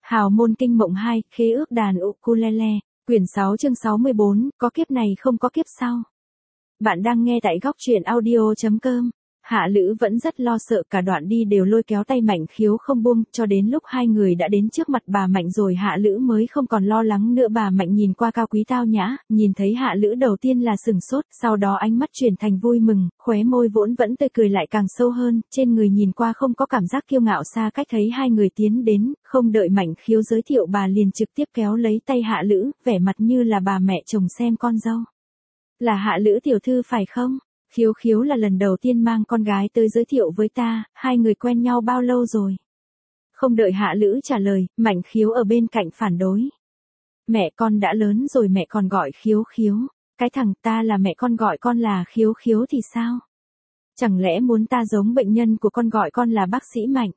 Hào môn kinh mộng 2, khế ước đàn ukulele, quyển 6 chương 64, có kiếp này không có kiếp sau. Bạn đang nghe tại góc truyện audio.com. Hạ Lữ vẫn rất lo sợ, cả đoạn đi đều lôi kéo tay Mạnh Khiếu không buông, cho đến lúc hai người đã đến trước mặt bà Mạnh rồi Hạ Lữ mới không còn lo lắng nữa. Bà Mạnh nhìn qua cao quý tao nhã, nhìn thấy Hạ Lữ đầu tiên là sừng sốt, sau đó ánh mắt chuyển thành vui mừng, khóe môi vốn vẫn tươi cười lại càng sâu hơn, trên người nhìn qua không có cảm giác kiêu ngạo xa cách. Thấy hai người tiến đến, không đợi Mạnh Khiếu giới thiệu bà liền trực tiếp kéo lấy tay Hạ Lữ, vẻ mặt như là bà mẹ chồng xem con dâu. Là Hạ Lữ tiểu thư phải không? Khiếu Khiếu là lần đầu tiên mang con gái tới giới thiệu với ta, hai người quen nhau bao lâu rồi? Không đợi Hạ Lữ trả lời, Mạnh Khiếu ở bên cạnh phản đối. Mẹ con đã lớn rồi mẹ còn gọi Khiếu Khiếu, cái thằng ta là mẹ con gọi con là Khiếu Khiếu thì sao? Chẳng lẽ muốn ta giống bệnh nhân của con gọi con là bác sĩ Mạnh?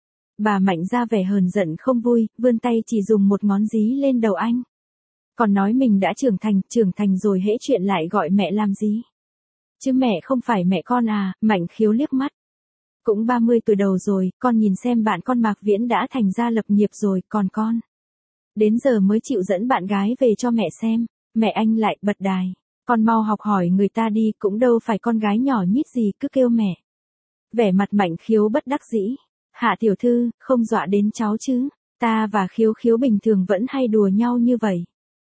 Bà Mạnh ra vẻ hờn giận không vui, vươn tay chỉ dùng một ngón dí lên đầu anh. Còn nói mình đã trưởng thành rồi hễ chuyện lại gọi mẹ làm gì? Chứ mẹ không phải mẹ con à? Mạnh Khiếu liếc mắt. Cũng 30 tuổi đầu rồi, con nhìn xem bạn con Mạc Viễn đã thành ra lập nghiệp rồi, còn con. Đến giờ mới chịu dẫn bạn gái về cho mẹ xem, mẹ anh lại bật đài. Con mau học hỏi người ta đi, cũng đâu phải con gái nhỏ nhít gì cứ kêu mẹ. Vẻ mặt Mạnh Khiếu bất đắc dĩ. Hạ tiểu thư, không dọa đến cháu chứ, ta và Khiếu Khiếu bình thường vẫn hay đùa nhau như vậy.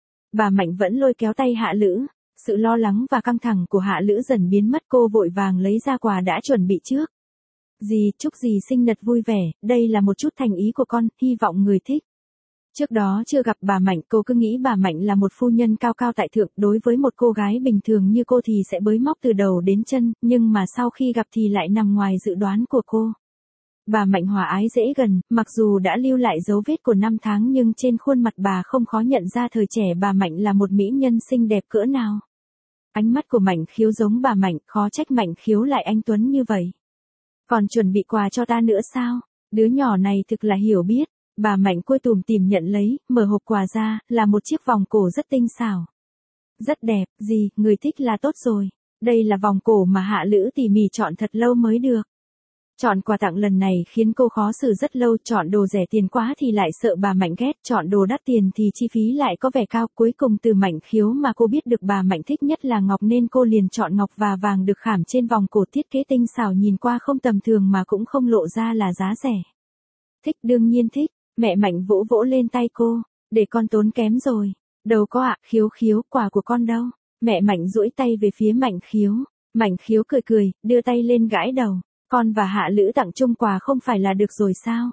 Bà Mạnh vẫn lôi kéo tay Hạ Lữ. Sự lo lắng và căng thẳng của Hạ Lữ dần biến mất, cô vội vàng lấy ra quà đã chuẩn bị trước. Dì, chúc dì sinh nhật vui vẻ, đây là một chút thành ý của con, hy vọng người thích. Trước đó chưa gặp bà Mạnh, cô cứ nghĩ bà Mạnh là một phu nhân cao cao tại thượng, đối với một cô gái bình thường như cô thì sẽ bới móc từ đầu đến chân, nhưng mà sau khi gặp thì lại nằm ngoài dự đoán của cô. Bà Mạnh hòa ái dễ gần, mặc dù đã lưu lại dấu vết của năm tháng nhưng trên khuôn mặt bà không khó nhận ra thời trẻ bà Mạnh là một mỹ nhân xinh đẹp cỡ nào. Ánh mắt của Mạnh Khiếu giống bà Mạnh, khó trách Mạnh Khiếu lại anh tuấn như vậy. Còn chuẩn bị quà cho ta nữa sao? Đứa nhỏ này thực là hiểu biết. Bà Mạnh côi tủm tỉm nhận lấy, mở hộp quà ra, là một chiếc vòng cổ rất tinh xảo. Rất đẹp, gì, người thích là tốt rồi. Đây là vòng cổ mà Hạ Lữ tỉ mỉ chọn thật lâu mới được. Chọn quà tặng lần này khiến cô khó xử rất lâu, chọn đồ rẻ tiền quá thì lại sợ bà Mạnh ghét, chọn đồ đắt tiền thì chi phí lại có vẻ cao. Cuối cùng từ Mạnh Khiếu mà cô biết được bà Mạnh thích nhất là ngọc nên cô liền chọn ngọc và vàng được khảm trên vòng cổ, thiết kế tinh xảo nhìn qua không tầm thường mà cũng không lộ ra là giá rẻ. Thích, đương nhiên thích. Mẹ Mạnh vỗ vỗ lên tay cô, để con tốn kém rồi. Đâu có ạ, Khiếu Khiếu, quà của con đâu. Mẹ Mạnh duỗi tay về phía Mạnh Khiếu. Mạnh Khiếu cười cười, đưa tay lên gãi đầu. Con và Hạ Lữ tặng chung quà không phải là được rồi sao?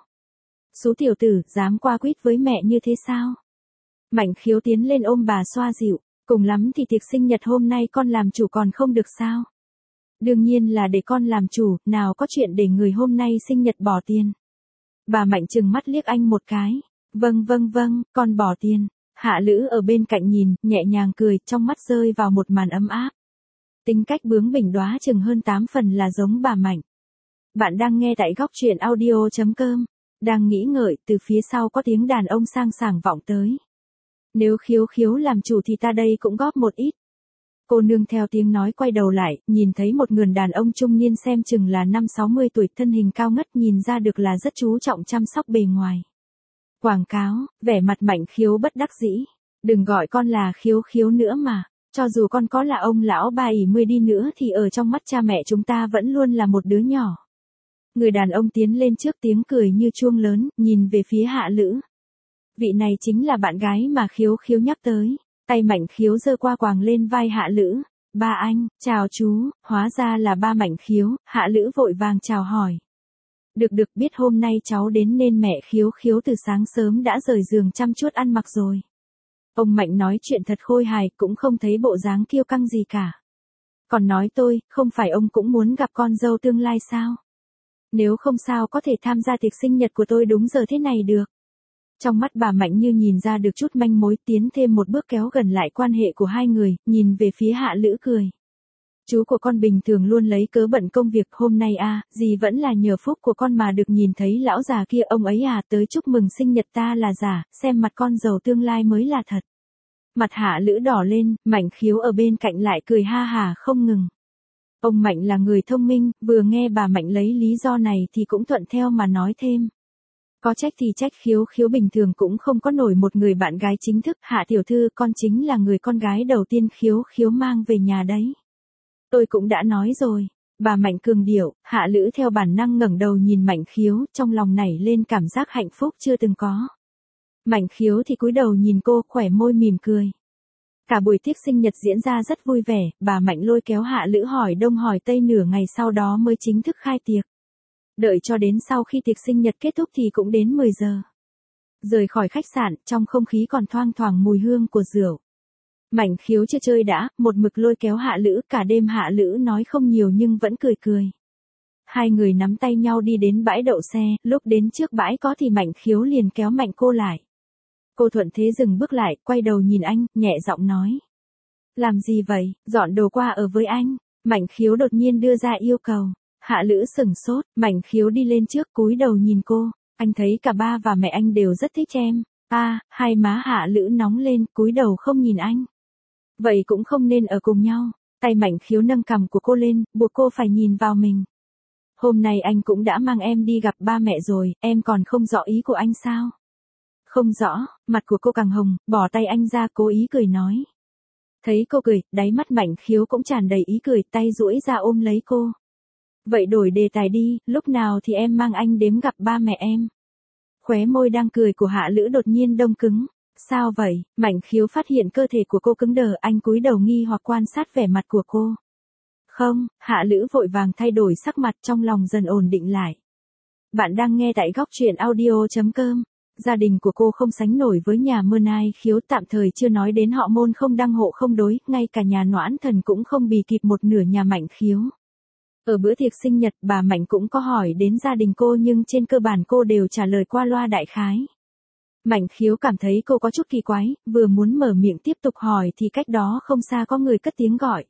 Số tiểu tử, dám qua quýt với mẹ như thế sao? Mạnh Khiếu tiến lên ôm bà xoa dịu, cùng lắm thì tiệc sinh nhật hôm nay con làm chủ còn không được sao? Đương nhiên là để con làm chủ, nào có chuyện để người hôm nay sinh nhật bỏ tiền. Bà Mạnh trừng mắt liếc anh một cái. Vâng, con bỏ tiền. Hạ Lữ ở bên cạnh nhìn, nhẹ nhàng cười, trong mắt rơi vào một màn ấm áp. Tính cách bướng bỉnh đóa chừng hơn 8 phần là giống bà Mạnh. Bạn đang nghe tại góc truyện audio.com. Đang nghĩ ngợi, từ phía sau có tiếng đàn ông sang sảng vọng tới. Nếu Khiếu Khiếu làm chủ thì ta đây cũng góp một ít. Cô nương theo tiếng nói quay đầu lại, nhìn thấy một người đàn ông trung niên xem chừng là 50-60 tuổi, thân hình cao ngất, nhìn ra được là rất chú trọng chăm sóc bề ngoài. Quảng cáo, vẻ mặt Mạnh Khiếu bất đắc dĩ. Đừng gọi con là Khiếu Khiếu nữa mà, cho dù con có là ông lão 70 đi nữa thì ở trong mắt cha mẹ chúng ta vẫn luôn là một đứa nhỏ. Người đàn ông tiến lên trước, tiếng cười như chuông lớn, nhìn về phía Hạ Lữ. Vị này chính là bạn gái mà Khiếu Khiếu nhắc tới. Tay Mạnh Khiếu giơ qua quàng lên vai Hạ Lữ. Ba anh, chào chú, hóa ra là ba Mạnh Khiếu. Hạ Lữ vội vàng chào hỏi. Được, biết hôm nay cháu đến nên mẹ Khiếu Khiếu từ sáng sớm đã rời giường chăm chút ăn mặc rồi. Ông Mạnh nói chuyện thật khôi hài, cũng không thấy bộ dáng kiêu căng gì cả. Còn nói tôi, không phải ông cũng muốn gặp con dâu tương lai sao? Nếu không sao có thể tham gia tiệc sinh nhật của tôi đúng giờ thế này được. Trong mắt bà Mạnh như nhìn ra được chút manh mối, tiến thêm một bước kéo gần lại quan hệ của hai người, nhìn về phía Hạ Lữ cười. Chú của con bình thường luôn lấy cớ bận công việc, hôm nay dì vẫn là nhờ phúc của con mà được nhìn thấy lão già kia, ông ấy tới chúc mừng sinh nhật ta là giả, xem mặt con dâu tương lai mới là thật. Mặt Hạ Lữ đỏ lên, Mạnh Khiếu ở bên cạnh lại cười ha hà không ngừng. Ông Mạnh là người thông minh, vừa nghe bà Mạnh lấy lý do này thì cũng thuận theo mà nói thêm. Có trách thì trách, khiếu khiếu bình thường cũng không có nổi một người bạn gái chính thức. Hạ tiểu thư, con chính là người con gái đầu tiên khiếu khiếu mang về nhà đấy. Tôi cũng đã nói rồi. Bà Mạnh cường điệu. Hạ Lữ theo bản năng ngẩng đầu nhìn Mạnh Khiếu, trong lòng nảy lên cảm giác hạnh phúc chưa từng có. Mạnh Khiếu thì cúi đầu nhìn cô, khỏe môi mỉm cười. Cả buổi tiệc sinh nhật diễn ra rất vui vẻ, bà Mạnh lôi kéo Hạ Lữ hỏi đông hỏi tây, nửa ngày sau đó mới chính thức khai tiệc. Đợi cho đến sau khi tiệc sinh nhật kết thúc thì cũng đến 10 giờ. Rời khỏi khách sạn, trong không khí còn thoang thoảng mùi hương của rượu. Mạnh Khiếu chưa chơi đã, một mực lôi kéo Hạ Lữ, cả đêm Hạ Lữ nói không nhiều nhưng vẫn cười cười. Hai người nắm tay nhau đi đến bãi đậu xe, lúc đến trước bãi có thì Mạnh Khiếu liền kéo Mạnh cô lại. Cô thuận thế dừng bước lại, quay đầu nhìn anh, nhẹ giọng nói. Làm gì vậy, dọn đồ qua ở với anh. Mạnh Khiếu đột nhiên đưa ra yêu cầu. Hạ Lữ sửng sốt, Mạnh Khiếu đi lên trước cúi đầu nhìn cô. Anh thấy cả ba và mẹ anh đều rất thích em. Hai má Hạ Lữ nóng lên, cúi đầu không nhìn anh. Vậy cũng không nên ở cùng nhau. Tay Mạnh Khiếu nâng cằm của cô lên, buộc cô phải nhìn vào mình. Hôm nay anh cũng đã mang em đi gặp ba mẹ rồi, em còn không rõ ý của anh sao? Không rõ, mặt của cô càng hồng, bỏ tay anh ra cố ý cười nói. Thấy cô cười, đáy mắt Mạnh Khiếu cũng tràn đầy ý cười, tay duỗi ra ôm lấy cô. Vậy đổi đề tài đi, lúc nào thì em mang anh đến gặp ba mẹ em. Khóe môi đang cười của Hạ Lữ đột nhiên đông cứng. Sao vậy? Mạnh Khiếu phát hiện cơ thể của cô cứng đờ, anh cúi đầu nghi hoặc quan sát vẻ mặt của cô. Không, Hạ Lữ vội vàng thay đổi sắc mặt, trong lòng dần ổn định lại. Bạn đang nghe tại góc truyện audio.com. Gia đình của cô không sánh nổi với nhà Mơ-nai Khiếu, tạm thời chưa nói đến họ Môn không đăng hộ không đối, ngay cả nhà Noãn Thần cũng không bì kịp một nửa nhà Mạnh Khiếu. Ở bữa tiệc sinh nhật, bà Mạnh cũng có hỏi đến gia đình cô nhưng trên cơ bản cô đều trả lời qua loa đại khái. Mạnh Khiếu cảm thấy cô có chút kỳ quái, vừa muốn mở miệng tiếp tục hỏi thì cách đó không xa có người cất tiếng gọi.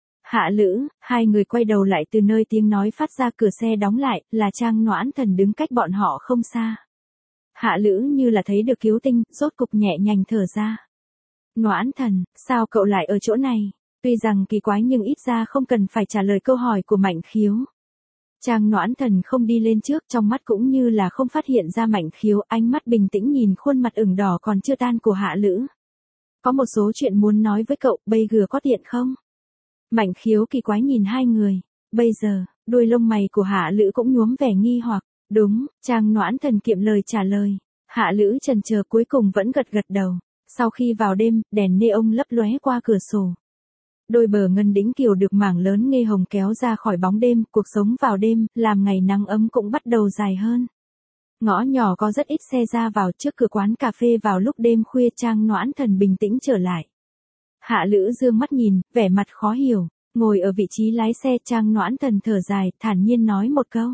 Hạ Lữ, hai người quay đầu lại, từ nơi tiếng nói phát ra cửa xe đóng lại, là Trang Noãn Thần đứng cách bọn họ không xa. Hạ Lữ như là thấy được cứu tinh, rốt cục nhẹ nhàng thở ra. Noãn Thần, sao cậu lại ở chỗ này? Tuy rằng kỳ quái nhưng ít ra không cần phải trả lời câu hỏi của Mạnh Khiếu. Trang Noãn Thần không đi lên trước, trong mắt cũng như là không phát hiện ra Mạnh Khiếu, ánh mắt bình tĩnh nhìn khuôn mặt ửng đỏ còn chưa tan của Hạ Lữ. Có một số chuyện muốn nói với cậu, bây giờ có tiện không? Mạnh Khiếu kỳ quái nhìn hai người. Bây giờ, đuôi lông mày của Hạ Lữ cũng nhuốm vẻ nghi hoặc. Đúng, Trang Noãn Thần kiệm lời trả lời. Hạ Lữ chần chờ cuối cùng vẫn gật gật đầu. Sau khi vào đêm, đèn neon lấp lóe qua cửa sổ. Đôi bờ ngân đĩnh kiều được mảng lớn nghe hồng kéo ra khỏi bóng đêm, cuộc sống vào đêm, làm ngày nắng ấm cũng bắt đầu dài hơn. Ngõ nhỏ có rất ít xe ra vào, trước cửa quán cà phê vào lúc đêm khuya Trang Noãn Thần bình tĩnh trở lại. Hạ Lữ dương mắt nhìn, vẻ mặt khó hiểu, ngồi ở vị trí lái xe Trang Noãn Thần thở dài, thản nhiên nói một câu.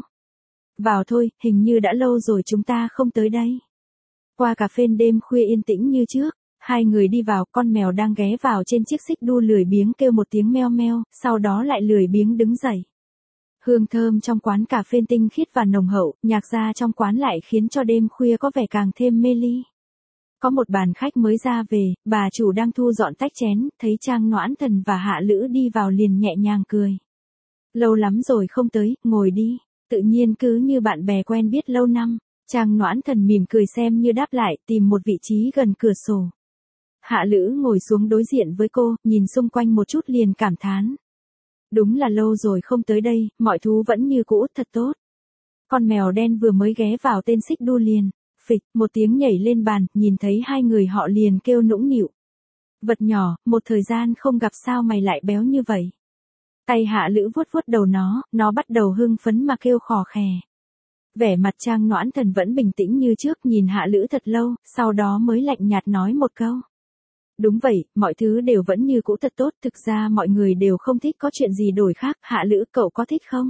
Vào thôi, hình như đã lâu rồi chúng ta không tới đây. Qua cà phê đêm khuya yên tĩnh như trước. Hai người đi vào, con mèo đang ghé vào trên chiếc xích đu lười biếng kêu một tiếng meo meo, sau đó lại lười biếng đứng dậy. Hương thơm trong quán cà phê tinh khiết và nồng hậu, nhạc ra trong quán lại khiến cho đêm khuya có vẻ càng thêm mê ly. Có một bàn khách mới ra về, bà chủ đang thu dọn tách chén, thấy Trang Noãn Thần và Hạ Lữ đi vào liền nhẹ nhàng cười. Lâu lắm rồi không tới, ngồi đi, tự nhiên cứ như bạn bè quen biết lâu năm. Trang Noãn Thần mỉm cười xem như đáp lại, tìm một vị trí gần cửa sổ. Hạ Lữ ngồi xuống đối diện với cô, nhìn xung quanh một chút liền cảm thán. Đúng là lâu rồi không tới đây, mọi thú vẫn như cũ, thật tốt. Con mèo đen vừa mới ghé vào tên xích đu liền, phịch, một tiếng nhảy lên bàn, nhìn thấy hai người họ liền kêu nũng nịu. Vật nhỏ, một thời gian không gặp sao mày lại béo như vậy. Tay Hạ Lữ vuốt vuốt đầu nó bắt đầu hưng phấn mà kêu khò khè. Vẻ mặt Trang Noãn Thần vẫn bình tĩnh như trước, nhìn Hạ Lữ thật lâu, sau đó mới lạnh nhạt nói một câu. Đúng vậy, mọi thứ đều vẫn như cũ thật tốt, thực ra mọi người đều không thích có chuyện gì đổi khác, Hạ Lữ cậu có thích không?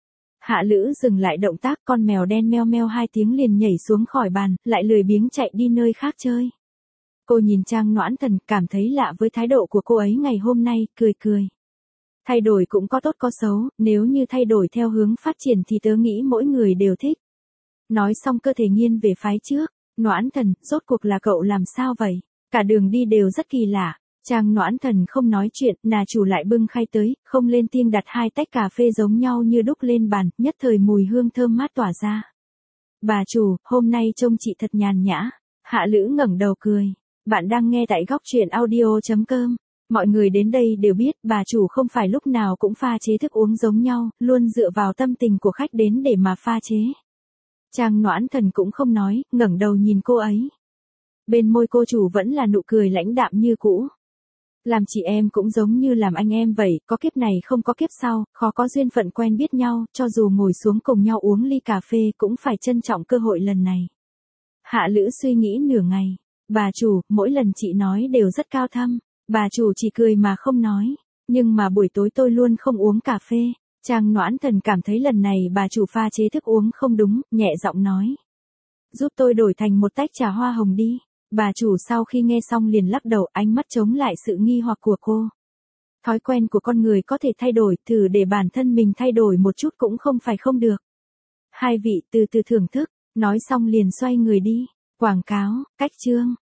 Hạ Lữ dừng lại động tác, con mèo đen meo meo hai tiếng liền nhảy xuống khỏi bàn, lại lười biếng chạy đi nơi khác chơi. Cô nhìn Trang Noãn Thần, cảm thấy lạ với thái độ của cô ấy ngày hôm nay, cười cười. Thay đổi cũng có tốt có xấu, nếu như thay đổi theo hướng phát triển thì tớ nghĩ mỗi người đều thích. Nói xong cơ thể nghiêng về phái trước, Noãn Thần, rốt cuộc là cậu làm sao vậy? Cả đường đi đều rất kỳ lạ. Trang Noãn Thần không nói chuyện, nà chủ lại bưng khay tới, không lên tiếng đặt hai tách cà phê giống nhau như đúc lên bàn, nhất thời mùi hương thơm mát tỏa ra. Bà chủ, hôm nay trông chị thật nhàn nhã. Hạ Lữ ngẩng đầu cười. Bạn đang nghe tại góc truyện audio.com. Mọi người đến đây đều biết bà chủ không phải lúc nào cũng pha chế thức uống giống nhau, luôn dựa vào tâm tình của khách đến để mà pha chế. Trang Noãn Thần cũng không nói, ngẩng đầu nhìn cô ấy. Bên môi cô chủ vẫn là nụ cười lãnh đạm như cũ. Làm chị em cũng giống như làm anh em vậy, có kiếp này không có kiếp sau, khó có duyên phận quen biết nhau, cho dù ngồi xuống cùng nhau uống ly cà phê cũng phải trân trọng cơ hội lần này. Hạ Lữ suy nghĩ nửa ngày. Bà chủ, mỗi lần chị nói đều rất cao thâm. Bà chủ chỉ cười mà không nói. Nhưng mà buổi tối tôi luôn không uống cà phê. Trang Noãn Thần cảm thấy lần này bà chủ pha chế thức uống không đúng, nhẹ giọng nói. Giúp tôi đổi thành một tách trà hoa hồng đi. Bà chủ sau khi nghe xong liền lắc đầu, ánh mắt chống lại sự nghi hoặc của cô. Thói quen của con người có thể thay đổi, thử để bản thân mình thay đổi một chút cũng không phải không được. Hai vị từ từ thưởng thức, nói xong liền xoay người đi. Quảng cáo, cách chương.